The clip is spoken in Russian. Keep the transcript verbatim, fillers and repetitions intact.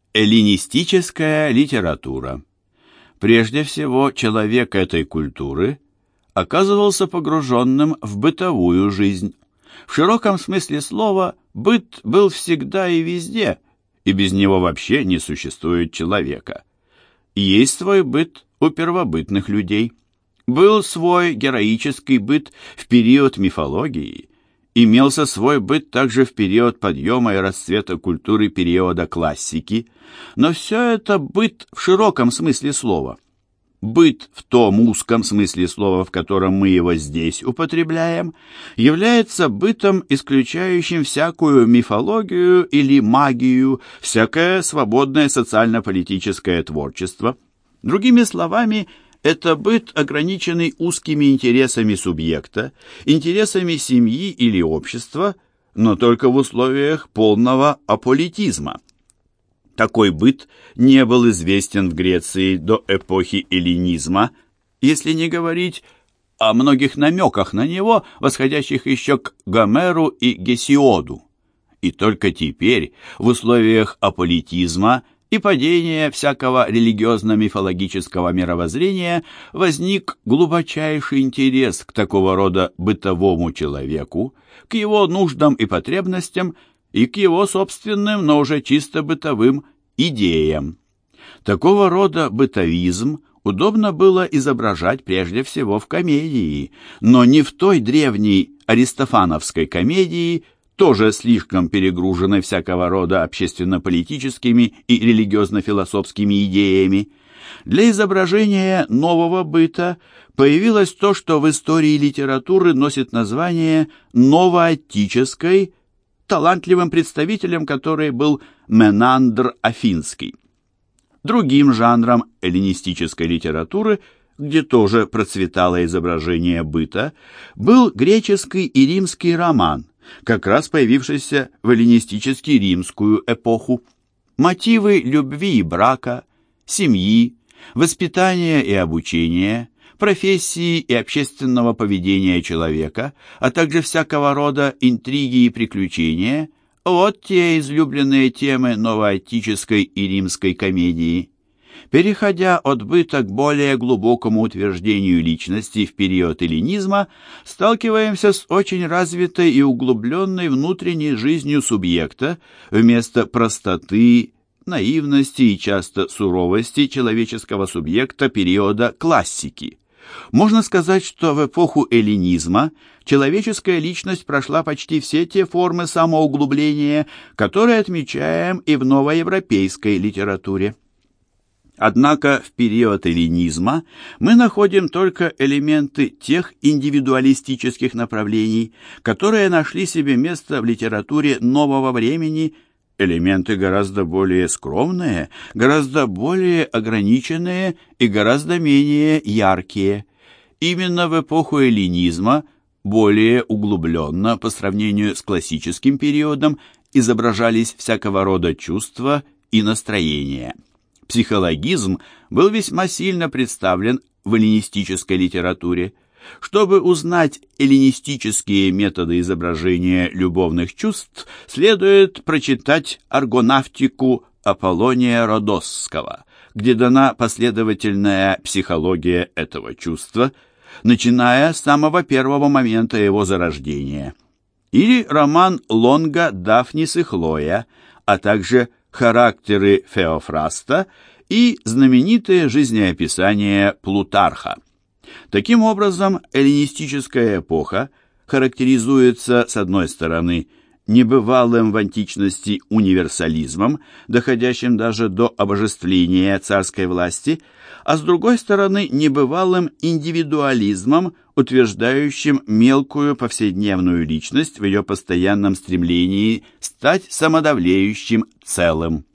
Эллинистическая литература. Прежде всего, человек этой культуры оказывался погруженным в бытовую жизнь. В широком смысле слова быт был всегда и везде, и без него вообще не существует человека. Есть свой быт у первобытных людей. Был свой героический быт в период мифологии, имелся свой быт также в период подъема и расцвета культуры периода классики, но все это быт в широком смысле слова. Быт в том узком смысле слова, в котором мы его здесь употребляем, является бытом, исключающим всякую мифологию или магию, всякое свободное социально-политическое творчество. Другими словами, это быт, ограниченный узкими интересами субъекта, интересами семьи или общества, но только в условиях полного аполитизма. Такой быт не был известен в Греции до эпохи эллинизма, если не говорить о многих намеках на него, восходящих еще к Гомеру и Гесиоду. И только теперь, в условиях аполитизма и падения всякого религиозно-мифологического мировоззрения, возник глубочайший интерес к такого рода бытовому человеку, к его нуждам и потребностям и к его собственным, но уже чисто бытовым идеям. Такого рода бытовизм удобно было изображать прежде всего в комедии, но не в той древней аристофановской комедии, тоже слишком перегружены всякого рода общественно-политическими и религиозно-философскими идеями. Для изображения нового быта появилось то, что в истории литературы носит название новоаттической, талантливым представителем которой был Менандр Афинский. Другим жанром эллинистической литературы, где тоже процветало изображение быта, был греческий и римский роман, как раз появившийся в эллинистически-римскую эпоху. Мотивы любви и брака, семьи, воспитания и обучения, профессии и общественного поведения человека, а также всякого рода интриги и приключения – вот те излюбленные темы новоаттической и римской комедии. Переходя от быта к более глубокому утверждению личности в период эллинизма, сталкиваемся с очень развитой и углубленной внутренней жизнью субъекта вместо простоты, наивности и часто суровости человеческого субъекта периода классики. Можно сказать, что в эпоху эллинизма человеческая личность прошла почти все те формы самоуглубления, которые отмечаем и в новоевропейской литературе. Однако в период эллинизма мы находим только элементы тех индивидуалистических направлений, которые нашли себе место в литературе нового времени, элементы гораздо более скромные, гораздо более ограниченные и гораздо менее яркие. Именно в эпоху эллинизма более углубленно по сравнению с классическим периодом изображались всякого рода чувства и настроения. Психологизм был весьма сильно представлен в эллинистической литературе. Чтобы узнать эллинистические методы изображения любовных чувств, следует прочитать аргонавтику Аполлония Родосского, где дана последовательная психология этого чувства, начиная с самого первого момента его зарождения. Или роман Лонга «Дафнис и Хлоя», а также характеры Феофраста и знаменитые жизнеописания Плутарха. Таким образом, эллинистическая эпоха характеризуется, с одной стороны, небывалым в античности универсализмом, доходящим даже до обожествления царской власти, а с другой стороны, небывалым индивидуализмом, утверждающим мелкую повседневную личность в ее постоянном стремлении стать самодовлеющим целым.